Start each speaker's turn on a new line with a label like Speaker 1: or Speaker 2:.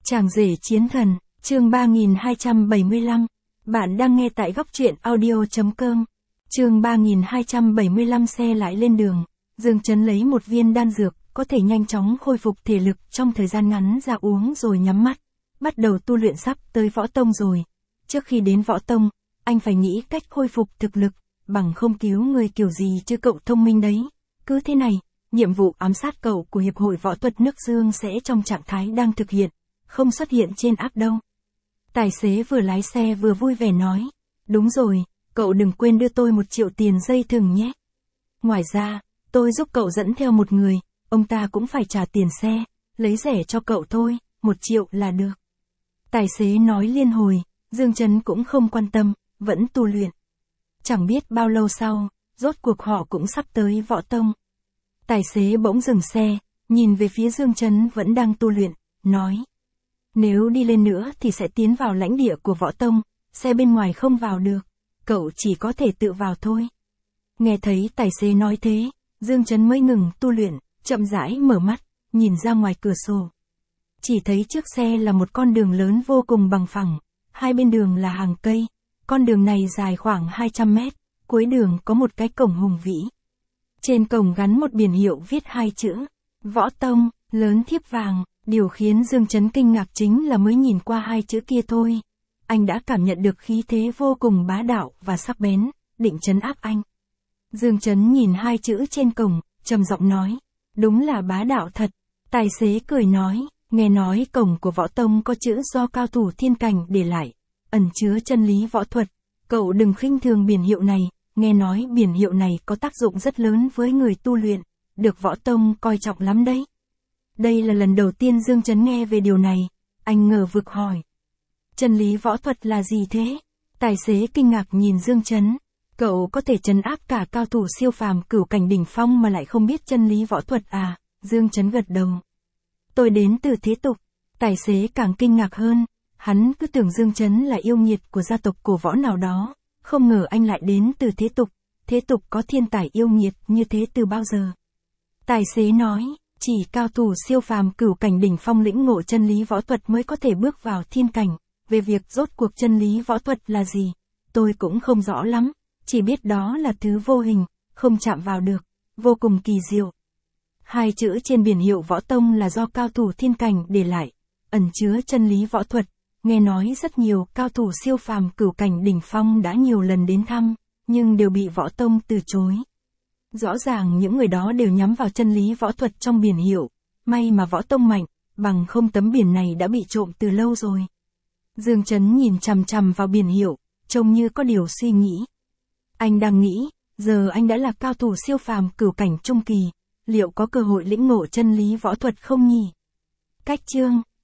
Speaker 1: Chàng rể chiến thần, chương 3275. Bạn đang nghe tại góc truyện audio.com. Chương 3275 xe lại lên đường. Dương Chấn lấy một viên đan dược, có thể nhanh chóng khôi phục thể lực trong thời gian ngắn ra uống rồi nhắm mắt. Bắt đầu tu luyện sắp tới võ tông rồi. Trước khi đến võ tông, anh phải nghĩ cách khôi phục thực lực, bằng không cứu người kiểu gì chứ cậu thông minh đấy. Cứ thế này, nhiệm vụ ám sát cậu của Hiệp hội Võ thuật nước Dương sẽ trong trạng thái đang thực hiện, không xuất hiện trên app đâu. Tài xế vừa lái xe vừa vui vẻ nói, đúng rồi, cậu đừng quên đưa tôi 1 triệu tiền dây thừng nhé. Ngoài ra, tôi giúp cậu dẫn theo một người, ông ta cũng phải trả tiền xe, lấy rẻ cho cậu thôi, 1 triệu là được. Tài xế nói liên hồi, Dương Chấn cũng không quan tâm, vẫn tu luyện. Chẳng biết bao lâu sau, rốt cuộc họ cũng sắp tới võ tông. Tài xế bỗng dừng xe, nhìn về phía Dương Chấn vẫn đang tu luyện, nói. Nếu đi lên nữa thì sẽ tiến vào lãnh địa của võ tông, xe bên ngoài không vào được, cậu chỉ có thể tự vào thôi. Nghe thấy tài xế nói thế, Dương Chấn mới ngừng tu luyện, chậm rãi mở mắt, nhìn ra ngoài cửa sổ. Chỉ thấy trước xe là một con đường lớn vô cùng bằng phẳng, hai bên đường là hàng cây, con đường này dài khoảng 200 mét, cuối đường có một cái cổng hùng vĩ. Trên cổng gắn một biển hiệu viết 2 chữ, Võ Tông, lớn thiếp vàng. Điều khiến Dương Chấn kinh ngạc chính là mới nhìn qua 2 chữ kia thôi. Anh đã cảm nhận được khí thế vô cùng bá đạo và sắc bén, định trấn áp anh. Dương Chấn nhìn 2 chữ trên cổng, trầm giọng nói. Đúng là bá đạo thật. Tài xế cười nói, nghe nói cổng của Võ Tông có chữ do cao thủ thiên cảnh để lại, ẩn chứa chân lý võ thuật. Cậu đừng khinh thường biển hiệu này, nghe nói biển hiệu này có tác dụng rất lớn với người tu luyện, được Võ Tông coi trọng lắm đấy. Đây là lần đầu tiên Dương Chấn nghe về điều này, anh ngờ vực hỏi. Chân lý võ thuật là gì thế? Tài xế kinh ngạc nhìn Dương Chấn. Cậu có thể trấn áp cả cao thủ siêu phàm cửu cảnh đỉnh phong mà lại không biết chân lý võ thuật à? Dương Chấn gật đầu. Tôi đến từ thế tục. Tài xế càng kinh ngạc hơn, hắn cứ tưởng Dương Chấn là yêu nghiệt của gia tộc cổ võ nào đó, không ngờ anh lại đến từ thế tục. Thế tục có thiên tài yêu nghiệt như thế từ bao giờ? Tài xế nói. Chỉ cao thủ siêu phàm cửu cảnh đỉnh phong lĩnh ngộ chân lý võ thuật mới có thể bước vào thiên cảnh. Về việc rốt cuộc chân lý võ thuật là gì, tôi cũng không rõ lắm, chỉ biết đó là thứ vô hình, không chạm vào được, vô cùng kỳ diệu. 2 chữ trên biển hiệu Võ Tông là do cao thủ thiên cảnh để lại, ẩn chứa chân lý võ thuật. Nghe nói rất nhiều cao thủ siêu phàm cửu cảnh đỉnh phong đã nhiều lần đến thăm, nhưng đều bị Võ Tông từ chối. Rõ ràng những người đó đều nhắm vào chân lý võ thuật trong biển hiệu, may mà Võ Tông mạnh, bằng không tấm biển này đã bị trộm từ lâu rồi. Dương Chấn nhìn chằm chằm vào biển hiệu, trông như có điều suy nghĩ. Anh đang nghĩ, giờ anh đã là cao thủ siêu phàm cửu cảnh trung kỳ, liệu có cơ hội lĩnh ngộ chân lý võ thuật không nhỉ? Cách chương